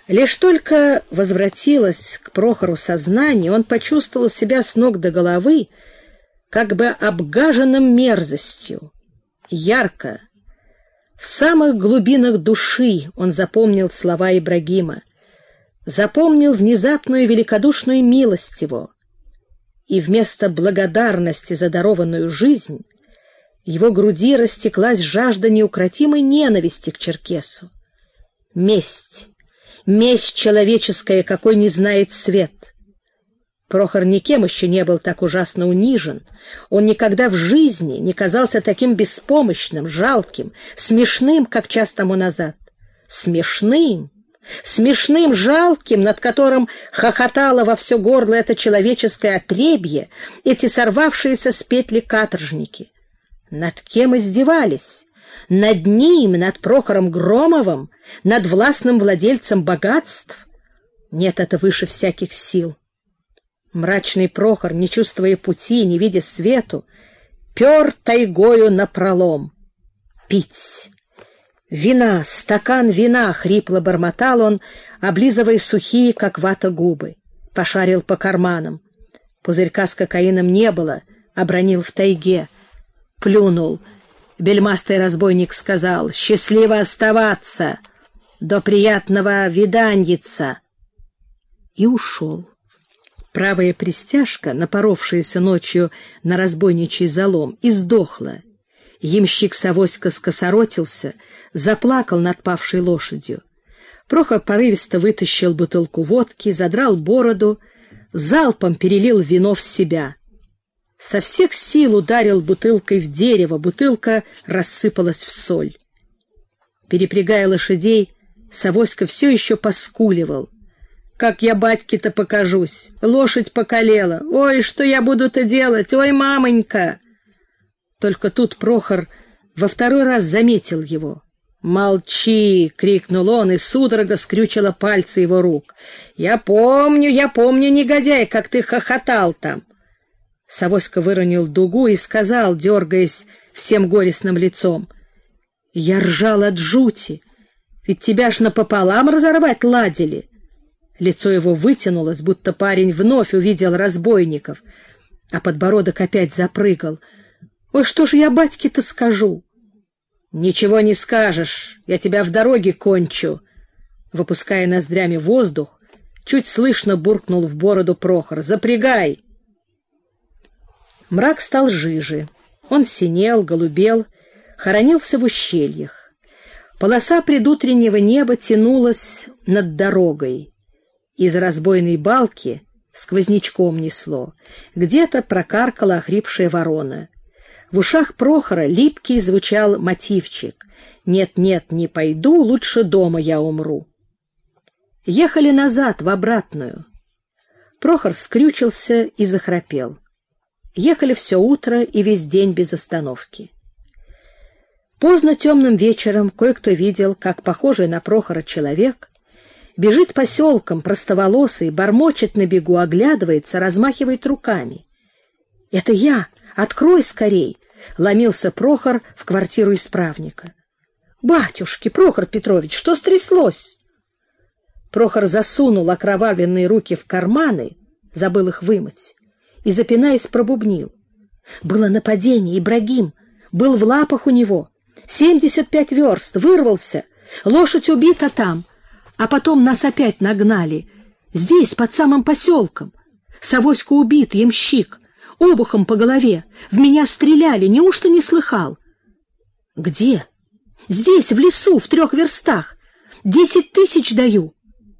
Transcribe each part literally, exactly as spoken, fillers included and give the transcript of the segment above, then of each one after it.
Лишь только возвратилось к Прохору сознание, он почувствовал себя с ног до головы как бы обгаженным мерзостью. Ярко, в самых глубинах души он запомнил слова Ибрагима, запомнил внезапную великодушную милость его, и вместо благодарности за дарованную жизнь его груди растеклась жажда неукротимой ненависти к черкесу. Месть, месть человеческая, какой не знает свет. Прохор никем еще не был так ужасно унижен. Он никогда в жизни не казался таким беспомощным, жалким, смешным, как час тому назад. Смешным, смешным, жалким, над которым хохотало во все горло это человеческое отребье, эти сорвавшиеся с петли каторжники. Над кем издевались? Над ним, над Прохором Громовым, над властным владельцем богатств? Нет, это выше всяких сил. Мрачный Прохор, не чувствуя пути, не видя свету, пер тайгою напролом. Пить! Вина, стакан вина! — хрипло бормотал он, облизывая сухие, как вата, губы. Пошарил по карманам. Пузырька с кокаином не было, обронил в тайге. Плюнул. Бельмастый разбойник сказал: «Счастливо оставаться! До приятного виданьица!» И ушел. Правая пристяжка, напоровшаяся ночью на разбойничий залом, издохла. Ямщик Савоська скосоротился, заплакал над павшей лошадью. Прохор порывисто вытащил бутылку водки, задрал бороду, залпом перелил вино в себя. Со всех сил ударил бутылкой в дерево, бутылка рассыпалась в соль. Перепрягая лошадей, Савоська все еще поскуливал. «Как я батьке-то покажусь? Лошадь покалела. Ой, что я буду-то делать? Ой, мамонька!» Только тут Прохор во второй раз заметил его. «Молчи!» — крикнул он, и судорога скрючила пальцы его рук. «Я помню, я помню, негодяй, как ты хохотал там!» Савоська выронил дугу и сказал, дергаясь всем горестным лицом: «Я ржал от жути, ведь тебя ж напополам разорвать ладили!» Лицо его вытянулось, будто парень вновь увидел разбойников, а подбородок опять запрыгал. «Ой, что же я батьке-то скажу?» «Ничего не скажешь, я тебя в дороге кончу!» Выпуская ноздрями воздух, чуть слышно буркнул в бороду Прохор: «Запрягай!» Мрак стал жиже. Он синел, голубел, хоронился в ущельях. Полоса предутреннего неба тянулась над дорогой. Из разбойной балки сквознячком несло. Где-то прокаркала охрипшая ворона. В ушах Прохора липкий звучал мотивчик: «Нет-нет, не пойду, лучше дома я умру». Ехали назад, в обратную. Прохор скрючился и захрапел. Ехали все утро и весь день без остановки. Поздно темным вечером кое-кто видел, как похожий на Прохора человек бежит поселком, простоволосый, бормочет на бегу, оглядывается, размахивает руками. «Это я! Открой скорей!» — ломился Прохор в квартиру исправника. «Батюшки, Прохор Петрович, что стряслось?» Прохор засунул окровавленные руки в карманы, забыл их вымыть, и, запинаясь, пробубнил: «Было нападение, Ибрагим, был в лапах у него, семьдесят пять верст, вырвался, лошадь убита там, а потом нас опять нагнали, здесь, под самым поселком. Савоська убит, ямщик, обухом по голове, в меня стреляли, неужто не слыхал?» «Где?» «Здесь, в лесу, в трех верстах, десять тысяч даю».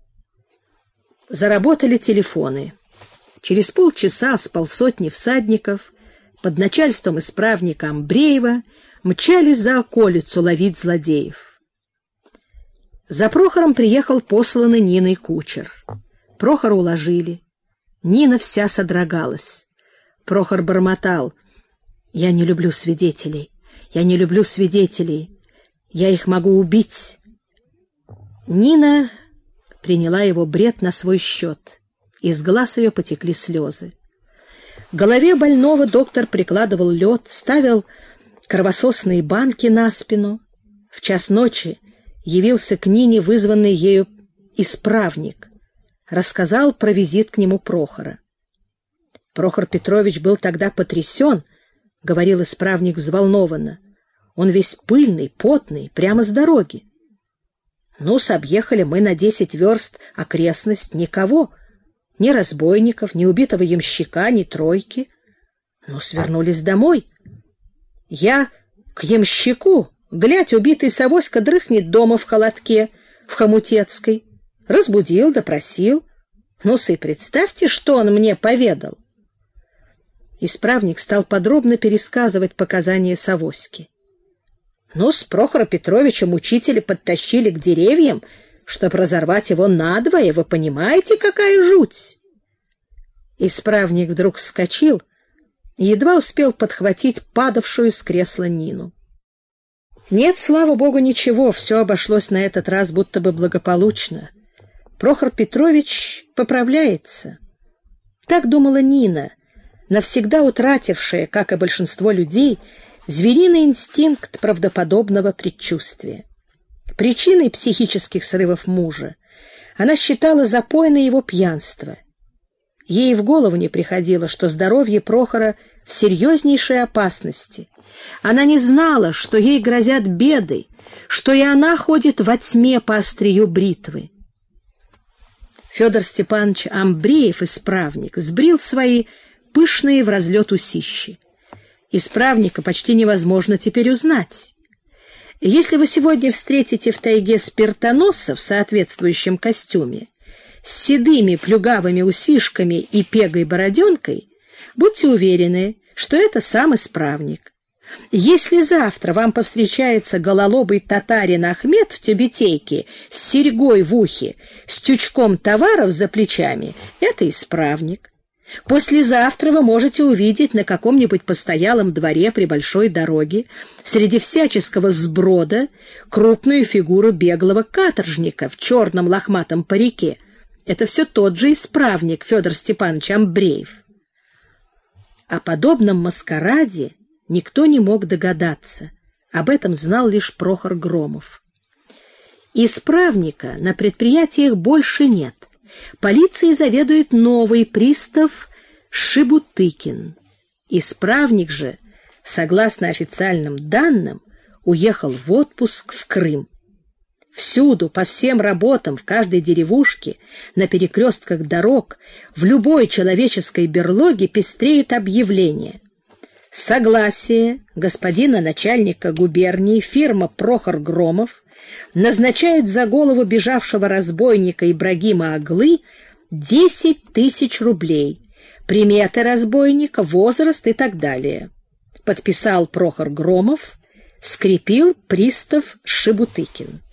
Заработали телефоны. Через полчаса с полсотни всадников под начальством исправника Амбреева мчались за околицу ловить злодеев. За Прохором приехал посланный Ниной кучер. Прохора уложили. Нина вся содрогалась. Прохор бормотал: «Я не люблю свидетелей, я не люблю свидетелей, я их могу убить». Нина приняла его бред на свой счет. Из глаз ее потекли слезы. К голове больного доктор прикладывал лед, ставил кровососные банки на спину. В час ночи явился к Нине вызванный ею исправник, рассказал про визит к нему Прохора. Прохор Петрович был тогда потрясен, — говорил исправник взволнованно. Он весь пыльный, потный, прямо с дороги. Ну-с, объехали мы на десять верст окрестность, никого, ни разбойников, ни убитого ямщика, ни тройки. Ну, свернулись домой. Я к ямщику, глядь, убитый Савоська дрыхнет дома в холодке, в Хомутецкой. Разбудил, допросил. Ну-с, и представьте, что он мне поведал. Исправник стал подробно пересказывать показания Савоськи. Ну, с Прохора Петровича мучители подтащили к деревьям, чтоб разорвать его надвое. Вы понимаете, какая жуть? Исправник вдруг вскочил и едва успел подхватить падавшую с кресла Нину. Нет, слава богу, ничего, все обошлось на этот раз будто бы благополучно. Прохор Петрович поправляется. Так думала Нина, навсегда утратившая, как и большинство людей, звериный инстинкт правдоподобного предчувствия. Причиной психических срывов мужа она считала запойное его пьянство. Ей в голову не приходило, что здоровье Прохора в серьезнейшей опасности. Она не знала, что ей грозят беды, что и она ходит во тьме по острию бритвы. Федор Степанович Амбреев, исправник, сбрил свои пышные в разлет усищи. Исправника почти невозможно теперь узнать. Если вы сегодня встретите в тайге спиртоноса в соответствующем костюме, с седыми плюгавыми усишками и пегой-бороденкой, будьте уверены, что это сам исправник. Если завтра вам повстречается гололобый татарин Ахмед в тюбетейке с серьгой в ухе, с тючком товаров за плечами, это исправник. Послезавтра вы можете увидеть на каком-нибудь постоялом дворе при большой дороге среди всяческого сброда крупную фигуру беглого каторжника в черном лохматом парике. Это все тот же исправник Федор Степанович Амбреев. О подобном маскараде никто не мог догадаться. Об этом знал лишь Прохор Громов. Исправника на предприятиях больше нет. Полицией заведует новый пристав Шибутыкин. Исправник же, согласно официальным данным, уехал в отпуск в Крым. Всюду, по всем работам, в каждой деревушке, на перекрестках дорог, в любой человеческой берлоге пестреют объявления. Согласие господина начальника губернии фирма Прохор Громов назначает за голову бежавшего разбойника Ибрагима Аглы десять тысяч рублей, приметы разбойника, возраст и так далее. Подписал Прохор Громов, скрепил пристав Шибутыкин.